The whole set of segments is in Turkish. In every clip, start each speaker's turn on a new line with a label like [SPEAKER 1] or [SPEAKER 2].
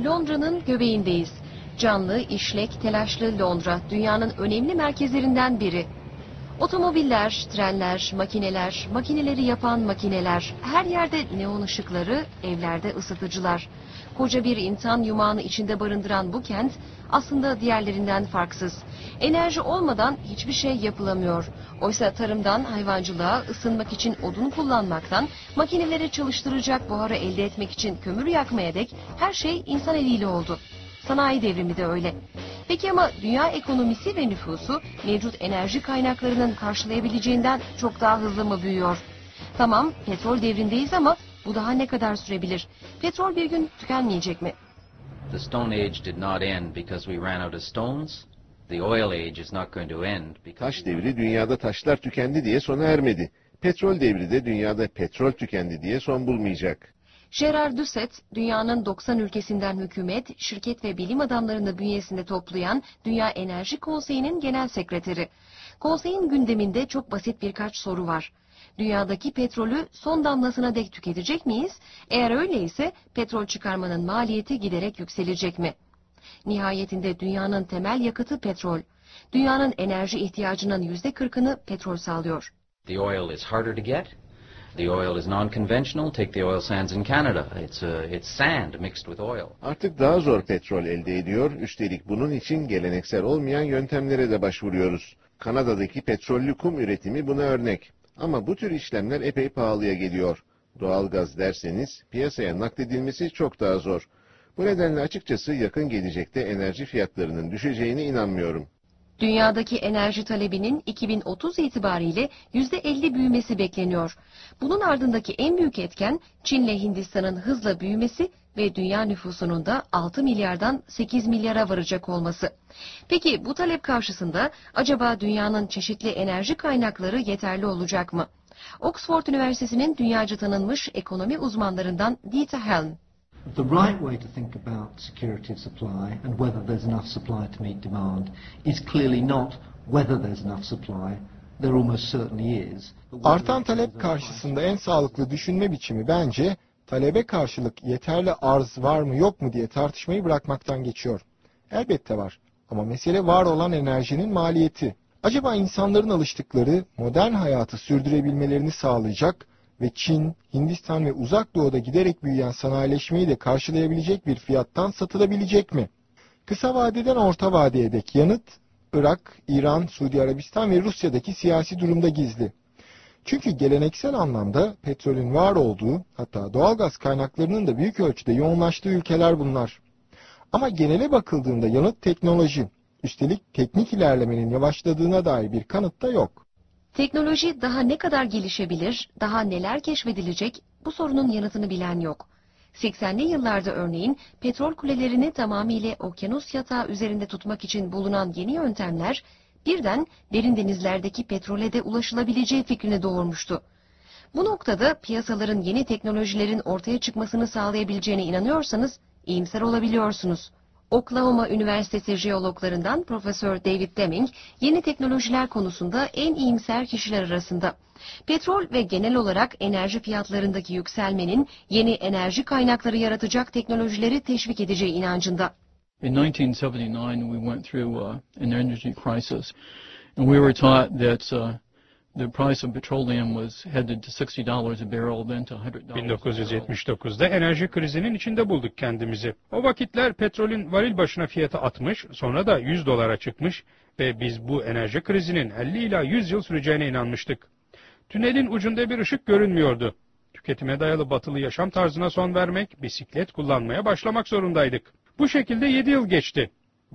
[SPEAKER 1] Londra'nın göbeğindeyiz. Canlı, işlek, telaşlı Londra, dünyanın önemli merkezlerinden biri. Otomobiller, trenler, makineler, makineleri yapan makineler, her yerde neon ışıkları, evlerde ısıtıcılar. Koca bir insan yumağını içinde barındıran bu kent aslında diğerlerinden farksız. Enerji olmadan hiçbir şey yapılamıyor. Oysa tarımdan hayvancılığa, ısınmak için odun kullanmaktan, makineleri çalıştıracak buharı elde etmek için kömür yakmaya dek her şey insan eliyle oldu. Sanayi devrimi de öyle. Peki ama dünya ekonomisi ve nüfusu mevcut enerji kaynaklarının karşılayabileceğinden çok daha hızlı mı büyüyor? Tamam, petrol devrindeyiz ama bu daha ne kadar sürebilir? Petrol bir gün tükenmeyecek mi?
[SPEAKER 2] The Stone Age did not end because we ran out of stones. The oil age is not going to end because
[SPEAKER 3] Taş devri dünyada taşlar tükendi diye sona ermedi. Petrol devri de dünyada petrol tükendi diye son bulmayacak.
[SPEAKER 1] Gerard Doucet, dünyanın 90 ülkesinden hükümet, şirket ve bilim adamlarını bünyesinde toplayan Dünya Enerji Konseyi'nin genel sekreteri. Konseyin gündeminde çok basit birkaç soru var. Dünyadaki petrolü son damlasına dek tüketecek miyiz? Eğer öyleyse petrol çıkarmanın maliyeti giderek yükselecek mi? Nihayetinde dünyanın temel yakıtı petrol. Dünyanın enerji ihtiyacının %40'ını petrol sağlıyor.
[SPEAKER 2] the oil is harder to get. The oil is non-conventional. Take the oil sands in Canada. It's sand mixed with oil.
[SPEAKER 3] Artık daha zor petrol elde ediyor. Üstelik bunun için geleneksel olmayan yöntemlere de başvuruyoruz. Kanada'daki petrollü kum üretimi buna örnek. Ama bu tür işlemler epey pahalıya geliyor. Doğalgaz derseniz piyasaya nakledilmesi çok daha zor. Bu nedenle açıkçası yakın gelecekte enerji fiyatlarının düşeceğine inanmıyorum.
[SPEAKER 1] Dünyadaki enerji talebinin 2030 itibariyle %50 büyümesi bekleniyor. Bunun ardındaki en büyük etken Çin'le Hindistan'ın hızla büyümesi ve dünya nüfusunun da 6 milyardan 8 milyara varacak olması. Peki bu talep karşısında acaba dünyanın çeşitli enerji kaynakları yeterli olacak mı? Oxford Üniversitesi'nin dünyaca tanınmış ekonomi uzmanlarından Dieter Helm.
[SPEAKER 4] The right way to think about security of supply and whether there's enough supply to meet demand is clearly not whether there's enough supply. There almost certainly is.
[SPEAKER 5] Artan talep karşısında en sağlıklı düşünme biçimi bence talebe karşılık yeterli arz var mı yok mu diye tartışmayı bırakmaktan geçiyor. Elbette var ama mesele var olan enerjinin maliyeti. Acaba insanların alıştıkları modern hayatı sürdürebilmelerini sağlayacak ve Çin, Hindistan ve Uzak Doğu'da giderek büyüyen sanayileşmeyi de karşılayabilecek bir fiyattan satılabilecek mi? Kısa vadeden orta vadeye dek yanıt, Irak, İran, Suudi Arabistan ve Rusya'daki siyasi durumda gizli. Çünkü geleneksel anlamda petrolün var olduğu, hatta doğalgaz kaynaklarının da büyük ölçüde yoğunlaştığı ülkeler bunlar. Ama genele bakıldığında yanıt teknoloji, üstelik teknik ilerlemenin yavaşladığına dair bir kanıt da yok.
[SPEAKER 1] Teknoloji daha ne kadar gelişebilir, daha neler keşfedilecek, bu sorunun yanıtını bilen yok. 80'li yıllarda örneğin petrol kulelerini tamamıyla okyanus yatağı üzerinde tutmak için bulunan yeni yöntemler birden derin denizlerdeki petrole de ulaşılabileceği fikrini doğurmuştu. Bu noktada piyasaların yeni teknolojilerin ortaya çıkmasını sağlayabileceğine inanıyorsanız iyimser olabiliyorsunuz. Oklahoma Üniversitesi jeologlarından Profesör David Deming, yeni teknolojiler konusunda en iyimser kişiler arasında. Petrol ve genel olarak enerji fiyatlarındaki yükselmenin yeni enerji kaynakları yaratacak teknolojileri teşvik edeceği inancında.
[SPEAKER 6] In 1979 we went through an energy crisis and we were taught that the price of petroleum was headed to $60 a barrel, then to $100.
[SPEAKER 7] 1979'da enerji krizinin içinde bulduk kendimizi. O vakitler petrolün varil başına fiyatı 60, sonra da $100 çıkmış ve biz bu enerji krizinin 50 ila 100 yıl süreceğine inanmıştık. Tünelin ucunda bir ışık görünmüyordu. Tüketime dayalı batılı yaşam tarzına son vermek, bisiklet kullanmaya başlamak zorundaydık. Bu şekilde 7 yıl geçti.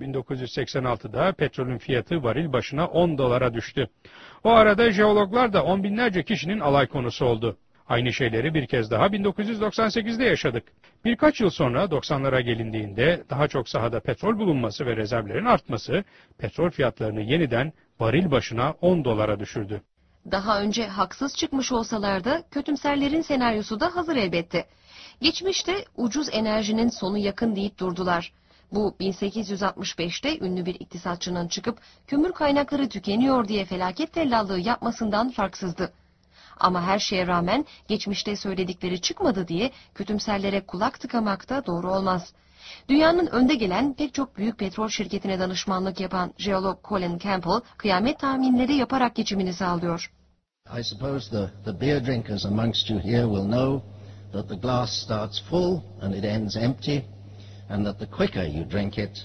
[SPEAKER 7] 1986'da petrolün fiyatı varil başına $10 düştü. O arada jeologlar da on binlerce kişinin alay konusu oldu. Aynı şeyleri bir kez daha 1998'de yaşadık. Birkaç yıl sonra 90'lara gelindiğinde daha çok sahada petrol bulunması ve rezervlerin artması petrol fiyatlarını yeniden varil başına $10 düşürdü.
[SPEAKER 1] Daha önce haksız çıkmış olsalar da kötümserlerin senaryosu da hazır elbette. Geçmişte ucuz enerjinin sonu yakın deyip durdular. Bu 1865'te ünlü bir iktisatçının çıkıp kömür kaynakları tükeniyor diye felaket tellallığı yapmasından farksızdı. Ama her şeye rağmen geçmişte söyledikleri çıkmadı diye kötümserlere kulak tıkamak da doğru olmaz. Dünyanın önde gelen pek çok büyük petrol şirketine danışmanlık yapan jeolog Colin Campbell, kıyamet tahminleri yaparak geçimini sağlıyor.
[SPEAKER 8] I suppose the beer drinkers amongst you here will know that the glass starts full and it ends empty, and that the quicker you drink it,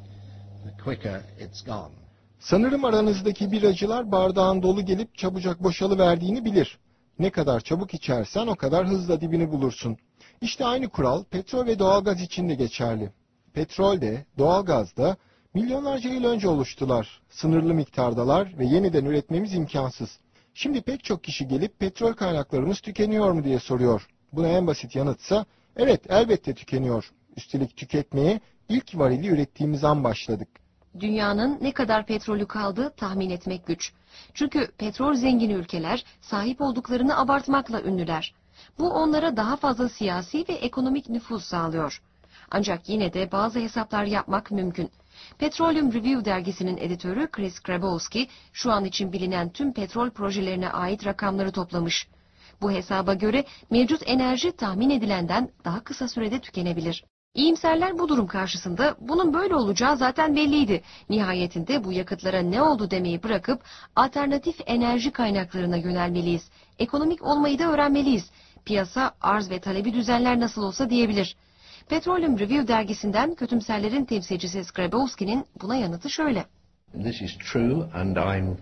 [SPEAKER 8] the quicker it's gone.
[SPEAKER 5] Sanırım aranızdaki biracılar bardağın dolu gelip çabucak boşalıverdiğini bilir. Ne kadar çabuk içersen o kadar hızla dibini bulursun. İşte aynı kural petrol ve doğalgaz için de geçerli. Petrol de, doğalgaz da milyonlarca yıl önce oluştular. Sınırlı miktardalar ve yeniden üretmemiz imkansız. Şimdi pek çok kişi gelip petrol kaynaklarımız tükeniyor mu diye soruyor. Buna en basit yanıtsa evet elbette tükeniyor. Üstelik tüketmeye ilk varili ürettiğimiz an başladık.
[SPEAKER 1] Dünyanın ne kadar petrolü kaldı tahmin etmek güç. Çünkü petrol zengin ülkeler sahip olduklarını abartmakla ünlüler. Bu onlara daha fazla siyasi ve ekonomik nüfuz sağlıyor. Ancak yine de bazı hesaplar yapmak mümkün. Petroleum Review dergisinin editörü Chris Grabowski şu an için bilinen tüm petrol projelerine ait rakamları toplamış. Bu hesaba göre mevcut enerji tahmin edilenden daha kısa sürede tükenebilir. İyimserler bu durum karşısında bunun böyle olacağı zaten belliydi. Nihayetinde bu yakıtlara ne oldu demeyi bırakıp alternatif enerji kaynaklarına yönelmeliyiz. Ekonomik olmayı da öğrenmeliyiz. Piyasa arz ve talebi düzenler nasıl olsa diyebilir. Petroleum Review dergisinden kötümserlerin temsilcisi Grabowski'nin buna yanıtı şöyle.
[SPEAKER 9] This is true and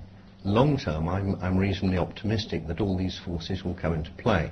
[SPEAKER 9] long term I'm reasonably optimistic that all these forces will come into play.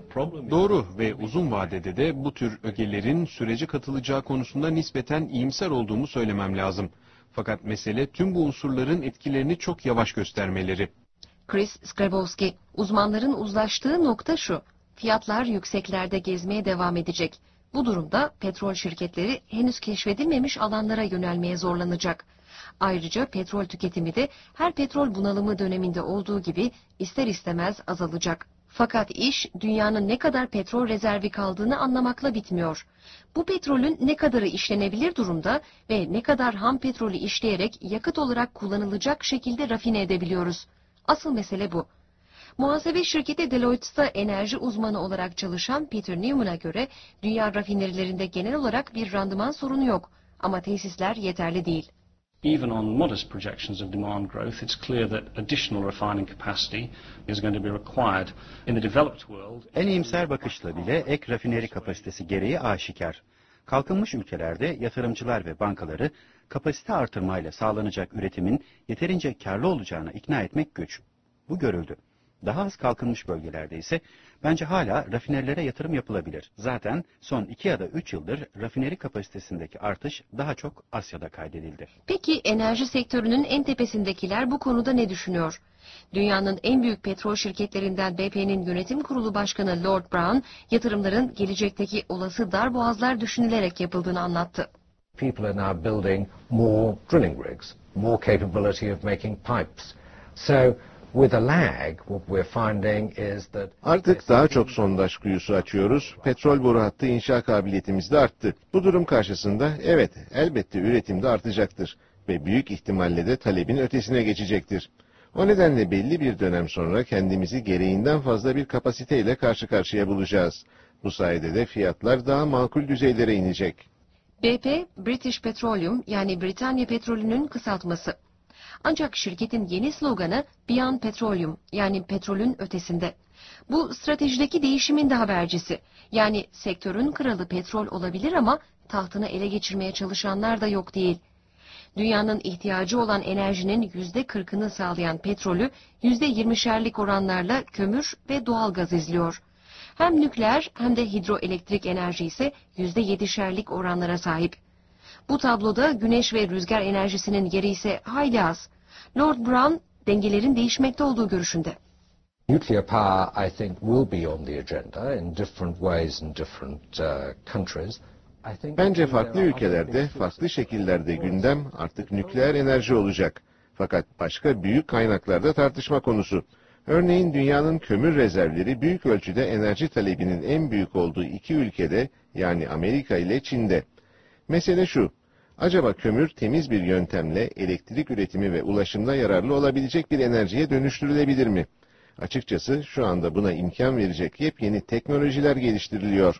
[SPEAKER 10] Doğru ve uzun vadede de bu tür ögelerin sürece katılacağı konusunda nispeten iyimser olduğumu söylemem lazım. Fakat mesele tüm bu unsurların etkilerini çok yavaş göstermeleri.
[SPEAKER 1] Chris Grabowski, uzmanların uzlaştığı nokta şu: fiyatlar yükseklerde gezmeye devam edecek. Bu durumda petrol şirketleri henüz keşfedilmemiş alanlara yönelmeye zorlanacak. Ayrıca petrol tüketimi de her petrol bunalımı döneminde olduğu gibi ister istemez azalacak. Fakat iş dünyanın ne kadar petrol rezervi kaldığını anlamakla bitmiyor. Bu petrolün ne kadarı işlenebilir durumda ve ne kadar ham petrolü işleyerek yakıt olarak kullanılacak şekilde rafine edebiliyoruz. Asıl mesele bu. Muhasebe şirketi Deloitte'da enerji uzmanı olarak çalışan Peter Newman'a göre dünya rafinerilerinde genel olarak bir randıman sorunu yok ama tesisler yeterli değil.
[SPEAKER 11] Even on modest projections of demand growth, it's clear that additional refining capacity is going to be required in the developed world.
[SPEAKER 12] En iyimser bakışla bile ek rafineri kapasitesi gereği aşikar. Kalkınmış ülkelerde yatırımcılar ve bankaları kapasite artırmayla sağlanacak üretimin yeterince karlı olacağına ikna etmek güç. Bu görüldü. Daha az kalkınmış bölgelerde ise bence hala rafinerilere yatırım yapılabilir. Zaten son 2 ya da 3 yıldır rafineri kapasitesindeki artış daha çok Asya'da kaydedildi.
[SPEAKER 1] Peki enerji sektörünün en tepesindekiler bu konuda ne düşünüyor? Dünyanın en büyük petrol şirketlerinden BP'nin yönetim kurulu başkanı Lord Brown, yatırımların gelecekteki olası darboğazlar düşünülerek yapıldığını anlattı.
[SPEAKER 13] People are now building more drilling rigs, more capability of making pipes. So with a lag, what we're finding is that
[SPEAKER 3] artık daha çok sondaj kuyusu açıyoruz. Petrol boru hattı inşa kabiliyetimiz de arttı. Bu durum karşısında evet, elbette üretim de artacaktır ve büyük ihtimalle de talebin ötesine geçecektir. O nedenle belli bir dönem sonra kendimizi gereğinden fazla bir kapasiteyle karşı karşıya bulacağız. Bu sayede de fiyatlar daha makul düzeylere inecek.
[SPEAKER 1] BP, British Petroleum yani Britanya Petrolü'nün kısaltması. Ancak şirketin yeni sloganı Beyond Petroleum yani petrolün ötesinde. Bu stratejideki değişimin de habercisi. Yani sektörün kralı petrol olabilir ama tahtını ele geçirmeye çalışanlar da yok değil. Dünyanın ihtiyacı olan enerjinin %40'ını sağlayan petrolü %20'şerlik oranlarla kömür ve doğalgaz izliyor. Hem nükleer hem de hidroelektrik enerji ise %7'şerlik oranlara sahip. Bu tabloda güneş ve rüzgar enerjisinin yeri ise hayli az. Lord Brown dengelerin değişmekte olduğu görüşünde.
[SPEAKER 13] Nuclear power, I think, will be on the agenda in different ways in different countries.
[SPEAKER 3] Bence farklı ülkelerde, farklı şekillerde gündem artık nükleer enerji olacak. Fakat başka büyük kaynaklarda tartışma konusu. Örneğin dünyanın kömür rezervleri büyük ölçüde enerji talebinin en büyük olduğu iki ülkede, yani Amerika ile Çin'de. Mesele şu, acaba kömür temiz bir yöntemle elektrik üretimi ve ulaşımda yararlı olabilecek bir enerjiye dönüştürülebilir mi? Açıkçası şu anda buna imkan verecek yepyeni teknolojiler geliştiriliyor.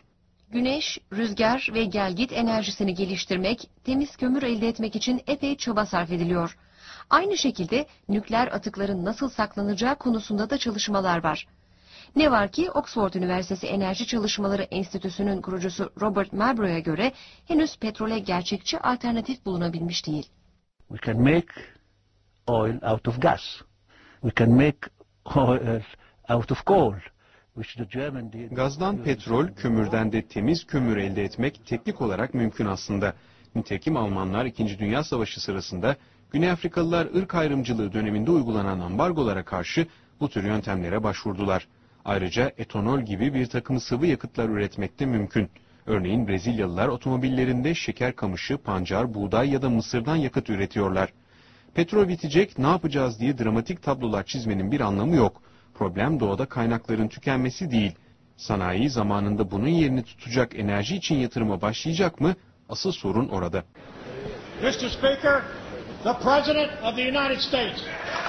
[SPEAKER 1] Güneş, rüzgar ve gelgit enerjisini geliştirmek, temiz kömür elde etmek için epey çaba sarf ediliyor. Aynı şekilde nükleer atıkların nasıl saklanacağı konusunda da çalışmalar var. Ne var ki Oxford Üniversitesi Enerji Çalışmaları Enstitüsü'nün kurucusu Robert Malbrough'a göre henüz petrole gerçekçi alternatif bulunabilmiş değil.
[SPEAKER 14] We can make oil out of gas. We can make oil out of coal.
[SPEAKER 10] Gazdan petrol, kömürden de temiz kömür elde etmek teknik olarak mümkün aslında. Nitekim Almanlar 2. Dünya Savaşı sırasında Güney Afrikalılar ırk ayrımcılığı döneminde uygulanan ambargolara karşı bu tür yöntemlere başvurdular. Ayrıca etanol gibi bir takım sıvı yakıtlar üretmek de mümkün. Örneğin Brezilyalılar otomobillerinde şeker kamışı, pancar, buğday ya da mısırdan yakıt üretiyorlar. Petrol bitecek, ne yapacağız diye dramatik tablolar çizmenin bir anlamı yok. Problem doğada kaynakların tükenmesi değil. Sanayi zamanında bunun yerini tutacak enerji için yatırıma başlayacak mı? Asıl sorun orada.
[SPEAKER 15] Mr. Speaker, the President of the United States.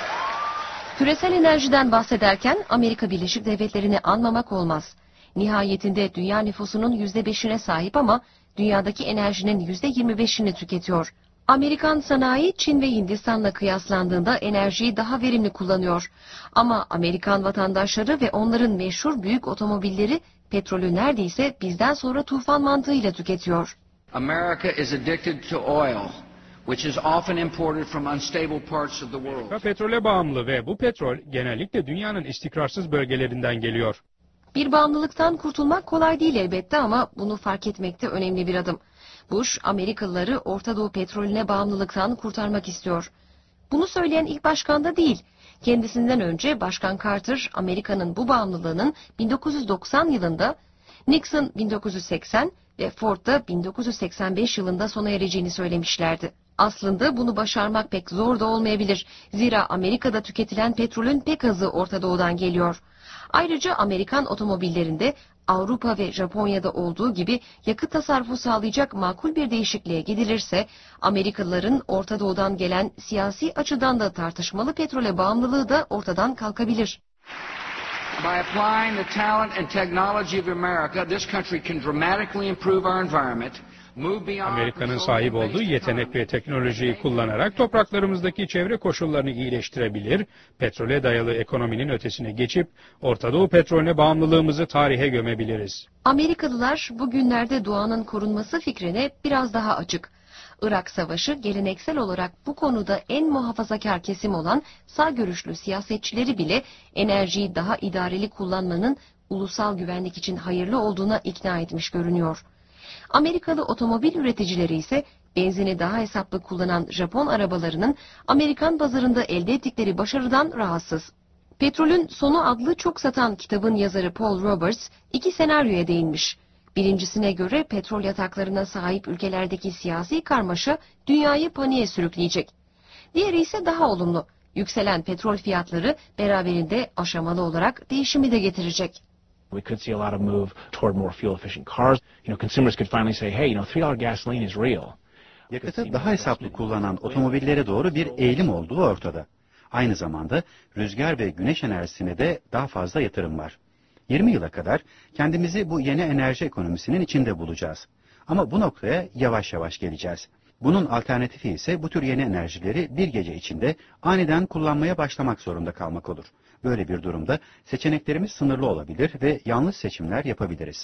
[SPEAKER 1] Küresel enerjiden bahsederken Amerika Birleşik Devletleri'ni anmamak olmaz. Nihayetinde dünya nüfusunun %5'ine sahip ama dünyadaki enerjinin %25'ini tüketiyor. Amerikan sanayi Çin ve Hindistan'la kıyaslandığında enerjiyi daha verimli kullanıyor. Ama Amerikan vatandaşları ve onların meşhur büyük otomobilleri petrolü neredeyse bizden sonra tufan mantığıyla tüketiyor.
[SPEAKER 16] America is addicted to oil, which is often imported from unstable parts of the world.
[SPEAKER 7] Petrole bağımlı ve bu petrol genellikle dünyanın istikrarsız bölgelerinden geliyor.
[SPEAKER 1] Bir bağımlılıktan kurtulmak kolay değil elbette ama bunu fark etmek de önemli bir adım. Bush, Amerikalıları Orta Doğu petrolüne bağımlılıktan kurtarmak istiyor. Bunu söyleyen ilk başkan da değil. Kendisinden önce Başkan Carter, Amerika'nın bu bağımlılığının 1990 yılında, Nixon 1980 ve Ford da 1985 yılında sona ereceğini söylemişlerdi. Aslında bunu başarmak pek zor da olmayabilir. Zira Amerika'da tüketilen petrolün pek azı Orta Doğu'dan geliyor. Ayrıca Amerikan otomobillerinde Avrupa ve Japonya'da olduğu gibi yakıt tasarrufu sağlayacak makul bir değişikliğe gidilirse, Amerikalıların Orta Doğu'dan gelen siyasi açıdan da tartışmalı petrole bağımlılığı da ortadan kalkabilir.
[SPEAKER 16] By applying the talent and technology of America, this country can dramatically improve our environment.
[SPEAKER 7] Amerika'nın sahip olduğu yetenek ve teknolojiyi kullanarak topraklarımızdaki çevre koşullarını iyileştirebilir, petrole dayalı ekonominin ötesine geçip Orta Doğu petrolüne bağımlılığımızı tarihe gömebiliriz.
[SPEAKER 1] Amerikalılar bugünlerde doğanın korunması fikrine biraz daha açık. Irak Savaşı geleneksel olarak bu konuda en muhafazakar kesim olan sağ görüşlü siyasetçileri bile enerjiyi daha idareli kullanmanın ulusal güvenlik için hayırlı olduğuna ikna etmiş görünüyor. Amerikalı otomobil üreticileri ise benzini daha hesaplı kullanan Japon arabalarının Amerikan pazarında elde ettikleri başarıdan rahatsız. Petrolün Sonu adlı çok satan kitabın yazarı Paul Roberts iki senaryoya değinmiş. Birincisine göre petrol yataklarına sahip ülkelerdeki siyasi karmaşa dünyayı paniğe sürükleyecek. Diğeri ise daha olumlu. Yükselen petrol fiyatları beraberinde aşamalı olarak değişimi de getirecek.
[SPEAKER 17] We could see a lot of move toward more fuel-efficient cars. Consumers could finally say, hey, $3 gasoline is real.
[SPEAKER 12] Yakıtı daha hesaplı kullanan otomobillere doğru bir eğilim olduğu ortada. Aynı zamanda rüzgar ve güneş enerjisine de daha fazla yatırım var. 20 yıla kadar kendimizi bu yeni enerji ekonomisinin içinde bulacağız. Ama bu noktaya yavaş yavaş geleceğiz. Bunun alternatifi ise bu tür yeni enerjileri bir gece içinde aniden kullanmaya başlamak zorunda kalmak olur. Böyle bir durumda seçeneklerimiz sınırlı olabilir ve yanlış seçimler yapabiliriz.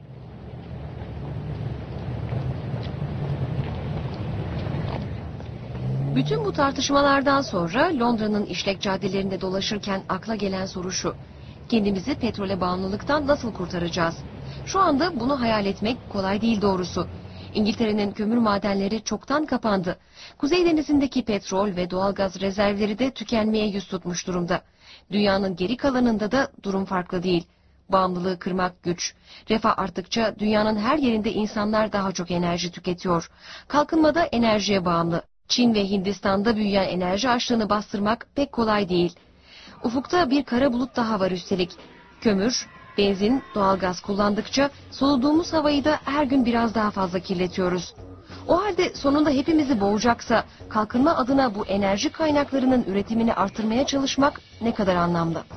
[SPEAKER 1] Bütün bu tartışmalardan sonra Londra'nın işlek caddelerinde dolaşırken akla gelen soru şu: kendimizi petrole bağımlılıktan nasıl kurtaracağız? Şu anda bunu hayal etmek kolay değil doğrusu. İngiltere'nin kömür madenleri çoktan kapandı. Kuzey Denizi'ndeki petrol ve doğalgaz rezervleri de tükenmeye yüz tutmuş durumda. Dünyanın geri kalanında da durum farklı değil. Bağımlılığı kırmak güç. Refah arttıkça dünyanın her yerinde insanlar daha çok enerji tüketiyor. Kalkınmada enerjiye bağımlı. Çin ve Hindistan'da büyüyen enerji açlığını bastırmak pek kolay değil. Ufukta bir kara bulut daha var üstelik. Kömür, benzin, doğalgaz kullandıkça soluduğumuz havayı da her gün biraz daha fazla kirletiyoruz. O halde sonunda hepimizi boğacaksa kalkınma adına bu enerji kaynaklarının üretimini artırmaya çalışmak ne kadar anlamlı?